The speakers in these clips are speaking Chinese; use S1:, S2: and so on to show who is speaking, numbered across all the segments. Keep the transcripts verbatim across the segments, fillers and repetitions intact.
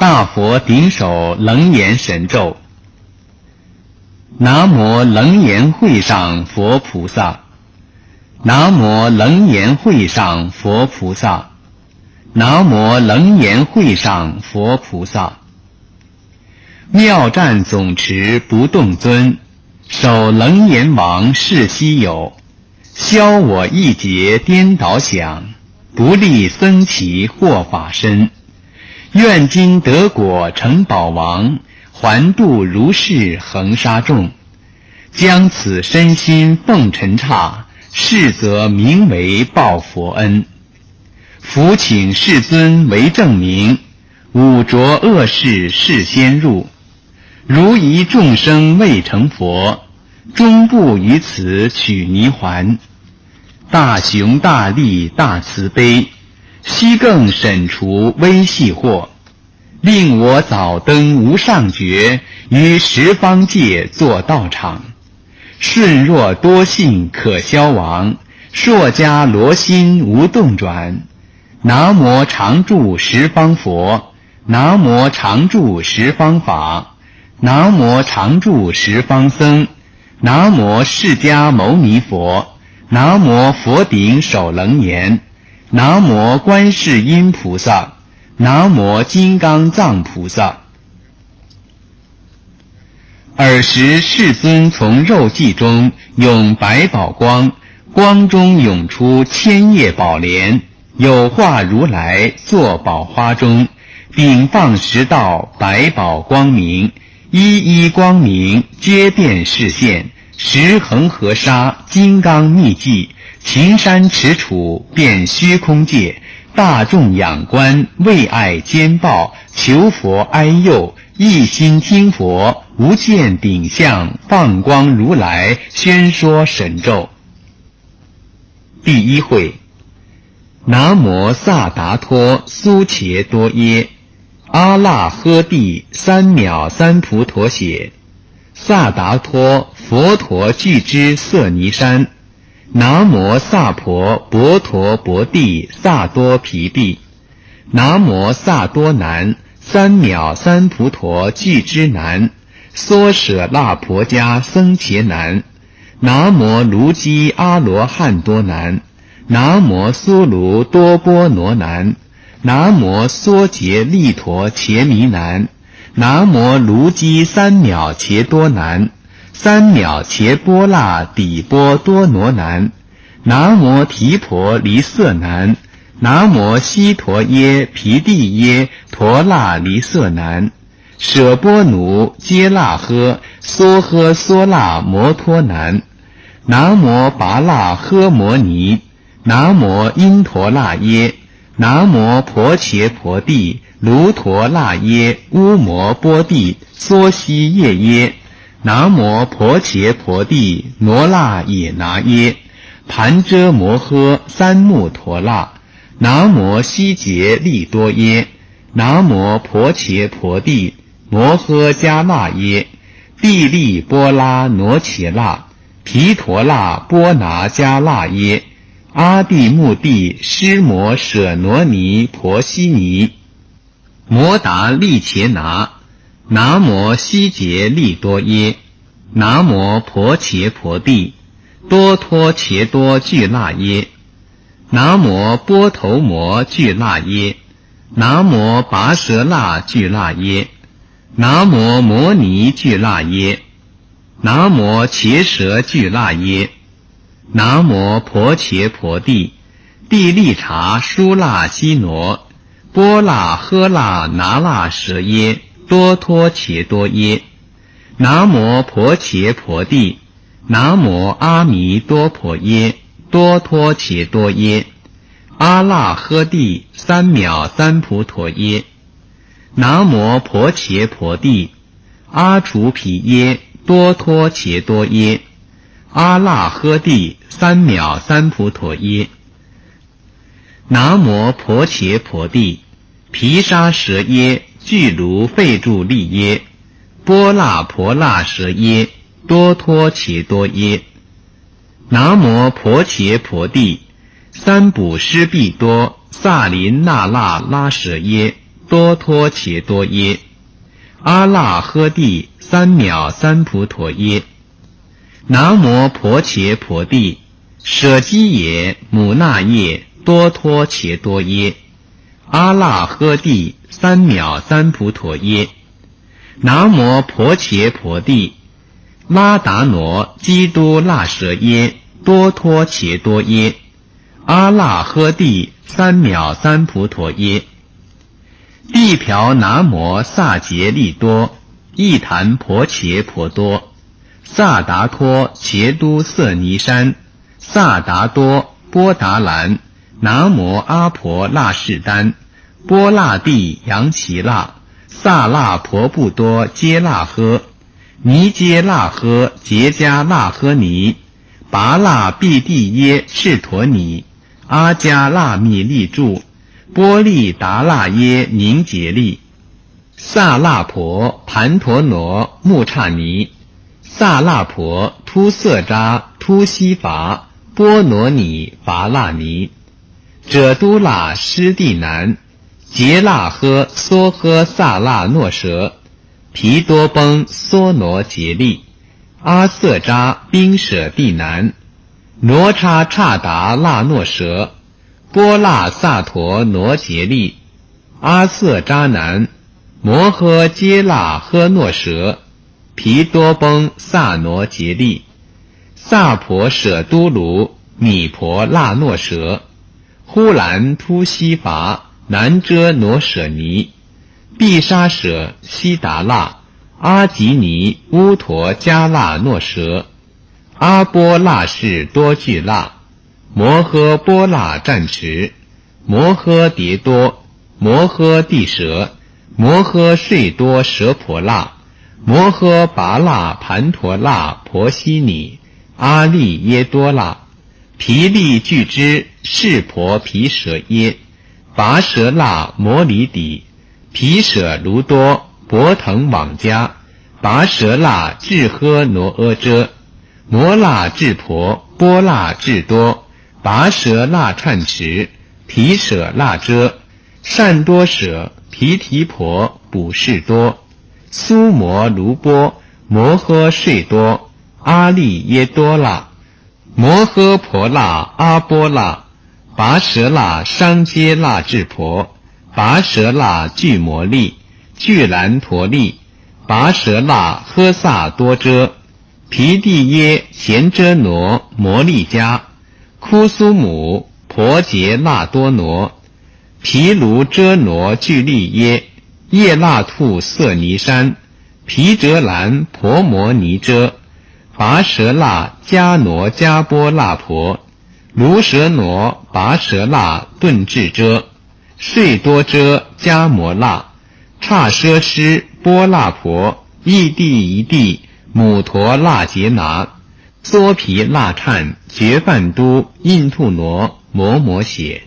S1: 大佛顶首楞严神咒。南无楞严会上佛菩萨，南无楞严会上佛菩萨，南无楞严会上佛菩萨。妙战总持不动尊，守楞严王是稀有，消我一劫颠倒想，不利僧祇获法身。愿今得果成宝王，还度如是恒沙众。将此身心奉尘刹，是则名为报佛恩。福请世尊为证明，五浊恶世事先入。如疑众生未成佛，终不于此取泥还。大雄大力大慈悲，悉更审除微细惑，令我早登无上觉，于十方界作道场。顺若多信可消亡，硕迦罗心无动转。南无常住十方佛，南无常住十方法，南无常住十方僧，南无释迦牟尼佛，南无佛顶首楞严，南无观世音菩萨，南无金刚藏菩萨。尔时世尊从肉髻中涌百宝光，光中涌出千叶宝莲，有化如来坐宝花中，顶放十道百宝光明，一一光明皆遍示现。十恒河沙金刚密迹，秦山池楚遍虚空界。大众仰观为爱兼报，求佛哀佑，一心听佛，无见顶相，放光如来宣说神咒。第一会，南无萨达托苏伽多耶，阿那呵帝三藐三菩陀血，萨达托佛陀具之色尼山，南无萨婆婆陀婆帝萨多毗帝，南无萨多南三藐三菩陀具之南，娑舍那婆迦僧伽南，南无卢基阿罗汉多南，南无苏卢多波罗南，南无娑竭利陀伽弥南，南无卢基三藐伽多南，三藐伽波那底波多罗南，南无提婆离色南，南无悉陀耶毗帝耶陀那离色南，舍波奴揭那呵梭呵梭那摩托南，南无拔那呵摩尼，南无因陀那耶，南无婆伽婆帝卢陀那耶乌摩波帝梭悉耶耶，南无婆伽婆帝罗那也拿耶盘遮摩诃三木陀那，南无悉竭利多耶，南无婆伽婆帝摩诃迦那耶帝利波拉罗伽那毗陀那波拿迦那耶阿地目地湿摩舍罗尼婆悉尼摩达利伽拿，南无悉竭利多耶，南无婆伽婆帝多托伽多俱那耶，南无波头摩俱那耶，南无跋舍那俱那耶，南无摩尼俱那耶，南无伽舍俱那耶，南无婆伽婆帝帝利察舒那悉挪波那呵那那那舍耶多托伽多耶，南无婆伽婆帝南无阿弥多婆耶多托伽多耶，阿那呵帝三藐三菩陀耶，南无婆伽婆帝阿除毗耶多托伽多耶，阿那呵帝三藐三菩陀耶，南无婆伽婆帝毗沙舍耶俱卢吠住利耶波那婆那舍耶多托伽多耶，南无婆伽婆帝三补施必多萨林那那拉舍耶多托伽多耶。阿那诃帝三藐三菩陀耶。南无婆伽婆帝舍基耶母那耶多托伽多耶。阿那诃帝三藐三菩陀耶。南无婆伽婆帝拉达挪基督那舍耶多托伽多耶。阿那诃帝三藐三菩陀耶。地瓢南摩萨竭利多一檀婆伽婆多。萨达托伽都色尼山。萨达多波达兰南摩阿婆那士丹。波那帝扬耆那。萨那婆布多揭那呵。尼揭那呵结迦那呵尼。拔那毕帝耶赤陀尼。阿迦那密利住。波利达那耶宁杰利。萨那婆盘陀罗木刹尼。萨那婆突色扎突西伐波罗尼伐那尼。者都那湿地南。杰那呵梭呵萨那诺舍。毗多崩梭罗杰利。阿瑟扎宾舍地南。罗叉刹达那诺舍。波那萨陀罗杰利。阿瑟扎南。摩诃揭那呵诺舍。毗多崩萨罗杰利。萨婆舍都卢米婆那诺舍。呼兰突西伐南遮罗舍尼。毗沙舍悉达那。阿吉尼乌陀迦那诺舍。阿波那士多俱那。摩诃波那战持。摩诃迭多。摩诃帝舍。摩诃睡多舍婆那。摩诃拔那盘陀那婆悉尼。阿利耶多那。毗利俱之士婆毗舍耶。拔舍那摩里底。毗舍卢多博腾往迦。拔舍那智诃罗阿遮。摩那智婆波那智多。拔舍那忏持。毗舍那遮。善多舍毗提婆补士多。苏摩卢波摩诃睡多。阿利耶多那。摩诃婆那阿波那。拔舍那商揭那智婆。拔舍那具摩利。具兰陀利。拔舍那诃萨多遮。毗帝耶贤遮罗摩利迦。枯苏姆婆杰那多挪。毗卢遮罗俱利耶。叶那兔色尼山。毗折兰婆摩尼遮。拔舍那迦挪迦波那婆。卢舍挪拔舍那顿智遮。睡多遮迦摩那。刹奢施波那婆。异地一地母陀那杰拿。梭毗那忏觉梵都印吐挪摩摩血。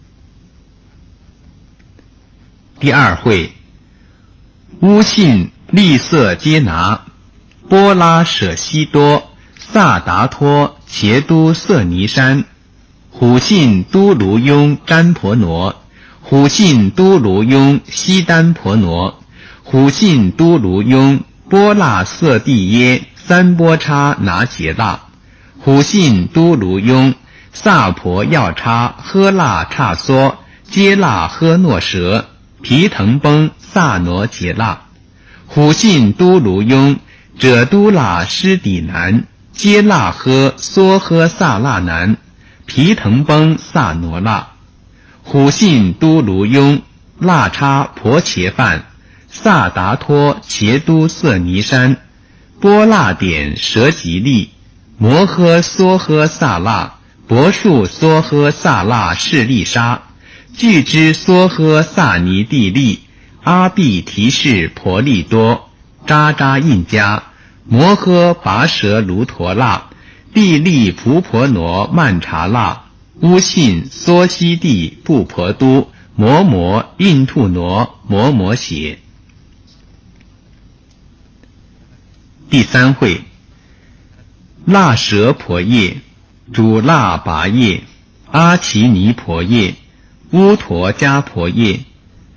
S1: 第二会。乌信利色揭拿。波拉舍悉多。萨达托伽都色尼山。虎信都卢雍占婆挪。虎信都卢雍悉丹婆挪。虎信都卢雍波那色地耶三波叉拿杰那。虎信都卢雍萨婆药叉诃那叉梭揭那诃诺舍。毗腾崩萨罗杰那。虎信都卢雍者都那湿底南。揭那诃梭诃萨那南。毗腾崩萨罗那。虎信都卢雍那叉婆伽梵。萨达托伽都色尼山。波那点舍吉利。摩诃梭诃萨那。博树梭诃萨那士利沙。具之梭诃萨尼地利。阿毕提士婆利多。扎扎印迦。摩诃拔舍卢陀那。地利蒲婆罗曼查那。乌信梭悉地布婆都。摩摩印吐挪摩摩血。第三会。那舍婆夜。主那拔夜。阿奇尼婆夜。乌陀迦婆夜。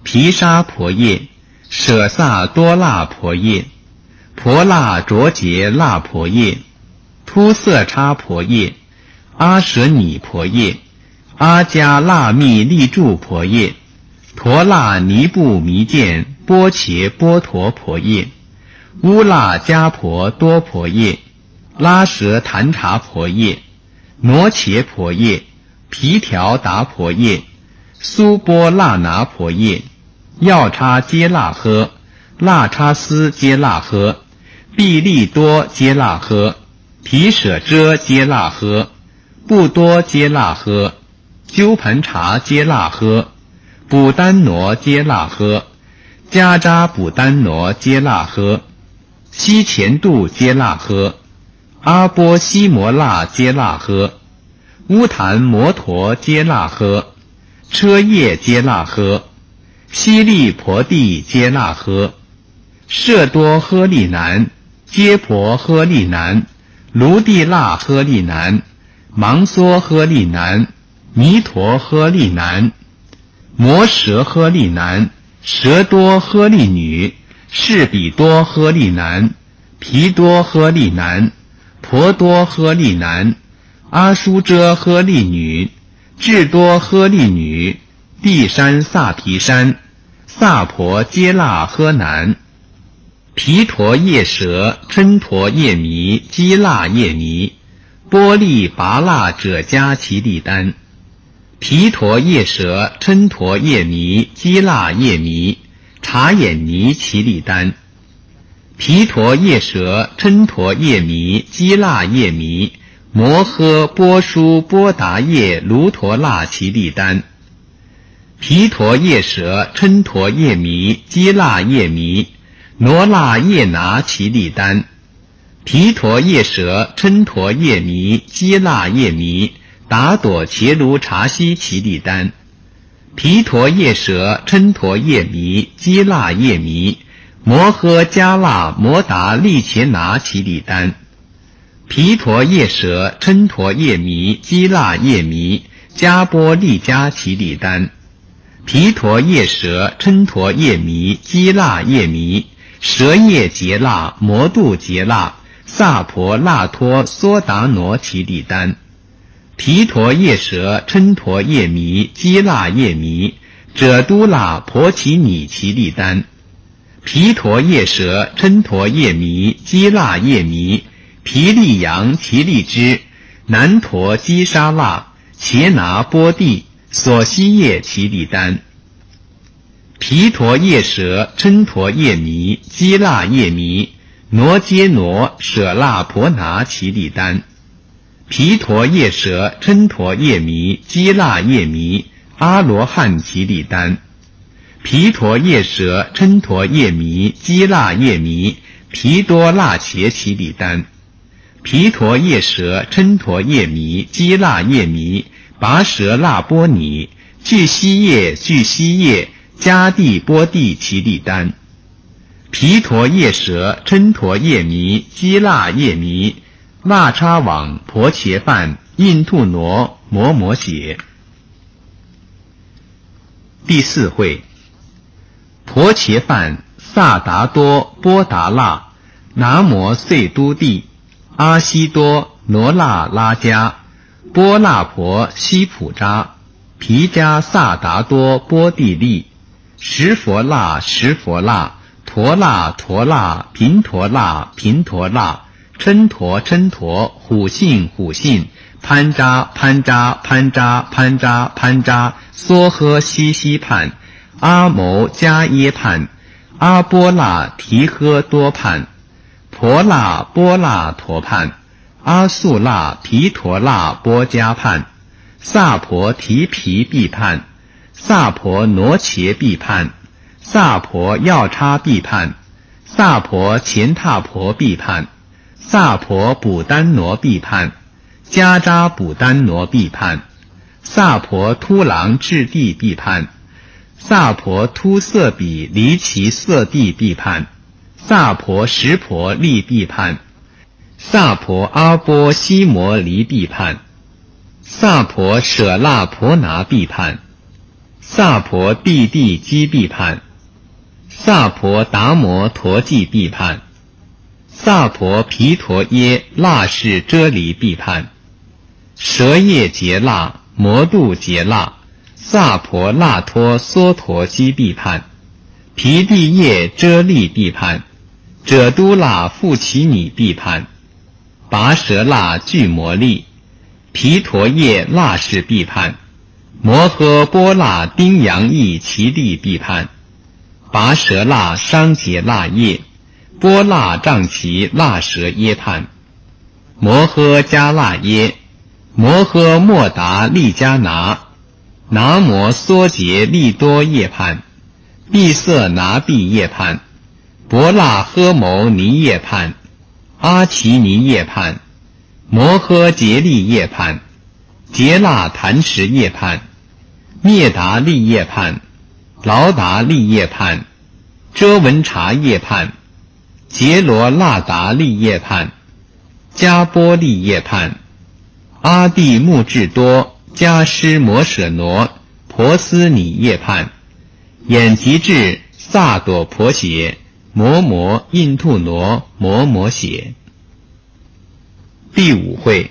S1: 毗沙婆耶，舍萨多那婆耶，婆那卓杰那婆耶，突色叉婆耶，阿舍尼婆耶，阿迦那密利住婆耶，陀那尼布弥见波切波陀婆耶，乌那迦婆多婆耶，拉舍檀茶婆耶，挪切婆耶，毗条达婆耶，苏波那拿婆耶，药叉揭那呵，那叉斯揭那呵，毕利多揭那呵，毗舍遮揭那呵，不多揭那呵，鸠盘茶揭那呵，补丹挪揭那呵，迦扎补丹挪揭那呵，西前度揭那呵，阿波西摩那揭那呵，乌檀摩陀揭那呵，车叶揭那呵，悉利婆地揭那呵，舍多诃利南，揭婆诃利南，卢地那诃利南，芒梭诃利南，弥陀诃利南，摩舍诃利南，蛇多诃利女，士比多诃利南，毗多诃利南，婆多诃利南，阿疏遮诃利女，智多诃利女，地山萨毗山，萨婆揭那诃南，毗陀夜蛇，嗔陀夜弥，基那夜弥，波利拔那者迦其利丹，毗陀夜蛇，嗔陀夜弥，基那夜弥，察眼尼其利丹，毗陀夜蛇，嗔陀夜弥，基那夜弥，摩诃波舒波达夜卢陀那其利丹，毗陀夜蛇，嗔陀夜弥，基那夜弥，罗那夜拿其利丹，毗陀夜蛇，嗔陀夜弥，基那夜弥，达朵伽卢察西其利丹，毗陀夜蛇，嗔陀夜弥，基那夜弥，摩诃迦那摩达利伽拿其利丹，毗陀夜蛇，嗔陀夜弥，基那夜弥，迦波利迦其利丹，毗陀夜蛇，嗔陀夜弥，基那夜弥，蛇叶劫那摩度劫那，萨婆那托梭达挪其利丹，毗陀夜蛇，嗔陀夜弥，基那夜弥，者都那婆奇尼其利丹，毗陀夜蛇，嗔陀夜弥，基那夜弥，毗利扬其利支，南陀基沙那，伽拿波地，所悉夜其利丹，毗陀夜蛇，嗔陀夜弥，基那夜弥，挪揭挪舍那婆拿其利丹，毗陀夜蛇，嗔陀夜弥，基那夜弥，阿罗汉其利丹，毗陀夜蛇，嗔陀夜弥，基那夜弥，毗多那伽其利丹，毗陀夜蛇，嗔陀夜弥，基那夜弥，拔舌那波尼，具悉夜具悉夜，迦地波地其利丹，毗陀夜蛇，嗔陀夜弥，基那夜弥，那叉网婆伽梵，印度挪摩摩羯。第四会，婆伽梵，萨达多波达那，拿摩碎都地，阿悉多罗那拉迦，波那婆悉普扎，毗迦萨达多波地利，十佛那十佛那，陀那陀那，频陀那频陀那，嗔陀嗔陀，虎信虎信，潘扎潘扎潘扎潘扎潘扎，梭诃西西畔，阿牟迦耶畔，阿波那提诃多畔，婆那波那陀畔，阿素那毗陀那波迦畔，萨婆提毗毗畔，萨婆挪伽毗畔，萨婆药叉毗畔，萨婆乾闼婆毗畔，萨婆补丹挪毗畔，迦扎补丹挪毗畔，萨婆突狼智地毗畔，萨婆突色比离其色地毗畔，萨婆十婆利毗畔，萨婆阿波西摩离毗畔，萨婆舍那婆拿毗畔， 萨婆帝帝基毕判，萨婆达摩陀记毕判，萨婆毗陀耶那氏遮离毕判，舍业劫那摩度劫那萨婆那托娑陀基毕判，毗地业遮利毕判，者都那富奇尼毕判，拔舌那具摩利，毗陀耶那氏毕判，摩诃波那丁阳意其地毕判，拔舌那商羯那业，波那障其那舌耶判，摩诃迦那耶，摩诃莫达利迦拿，拿摩梭杰利多业判，毕色拿毕业判，博那诃牟尼业判，阿奇尼业判，摩诃杰利业判，杰那坛什业判，灭达利业判，劳达利业判，遮文察业判，杰罗那达利业判，迦波利业判，阿地木智多迦施摩舍罗婆斯尼业判，眼吉智萨朵婆血摩摩印度罗摩摩血。第五会，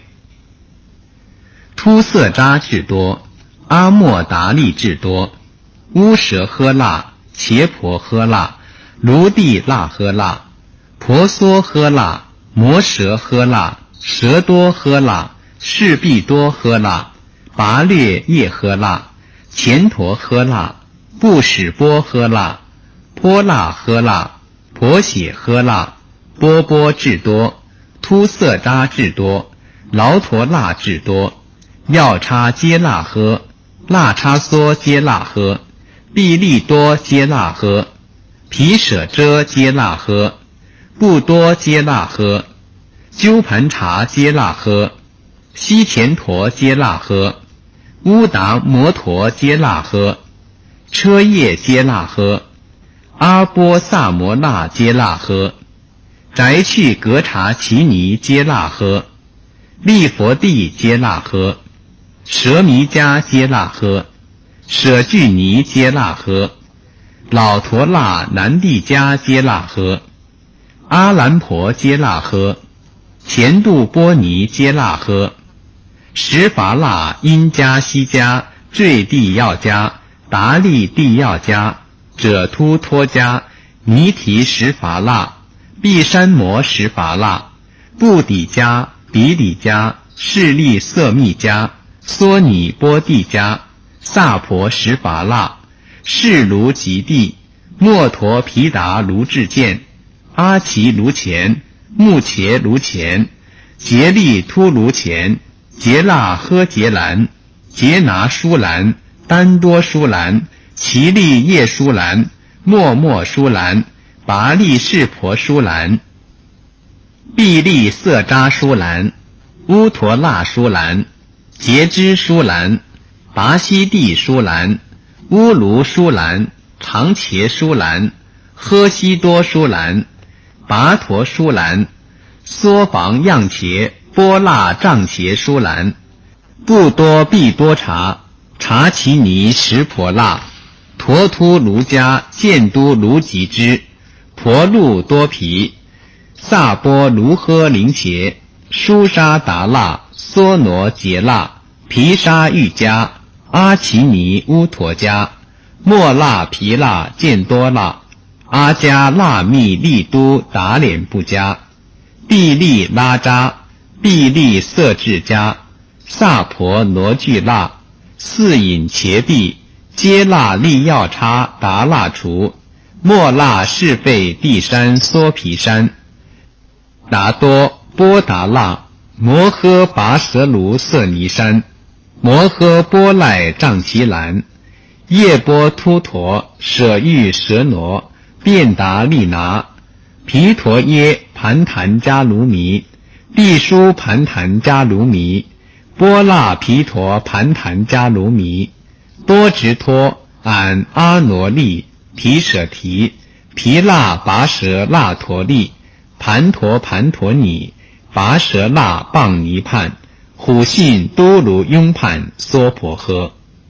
S1: 突色扎智多，阿莫达利智多，乌舍诃那，伽婆诃那，卢地那诃那，婆娑诃那，摩舍诃那，舍多诃那，士毕多诃那，拔略叶诃那，乾陀诃那，布使波诃那，波那诃那，婆血诃那，波波智多，突色扎智多，劳陀那智多，药叉揭那诃，那叉梭揭那诃，毕利多揭那诃，毗舍遮揭那诃，布多揭那诃，鸠盘茶揭那诃，西乾陀揭那诃，乌达摩陀揭那诃，车叶揭那诃，阿波萨摩那揭那诃，宅去格察其尼揭那诃，利佛地揭那诃，舍弥迦揭那诃，舍具尼揭那诃，老陀那南地迦揭那诃，阿兰婆揭那诃，前度波尼揭那诃，十伐那因迦西迦坠地要迦达利地要迦者突托迦尼提十伐那毕山摩十伐那布底迦比底迦势利色密迦梭尼波地迦萨婆十伐那士卢吉地莫陀毗达卢智见阿奇卢前木伽卢前杰利突卢前杰那诃杰兰杰拿舒兰丹多舒兰奇利叶舒兰默默舒兰拔利士婆舒兰毕利色扎舒兰乌陀那舒兰杰支舒兰拔西地舒兰乌卢舒兰长茄舒兰诃西多舒兰拔陀舒兰梭房样茄波那障茄舒兰布多毕多察察其尼什婆那陀突卢迦见都卢吉之婆路多毗萨波卢诃林伽舒沙达那梭罗杰那毗沙喻迦阿奇尼乌陀迦莫那毗那见多那阿迦那密利都达脸布迦毕利拉扎毕利色智迦萨婆罗具那四隐伽毕揭那利要叉达那除莫那是被地山梭毗山达多波达那摩诃跋舍卢色尼山摩诃波赖藏其兰叶波突陀舍喻舍罗便达利拿毗陀耶盘檀迦卢弥毕书盘檀迦卢弥波那毗陀盘檀迦卢弥多直托俺阿罗利毗舍提毗那跋舍那陀利盘陀盘陀尼跋舍那棒尼判虎信都卢雍判娑婆诃。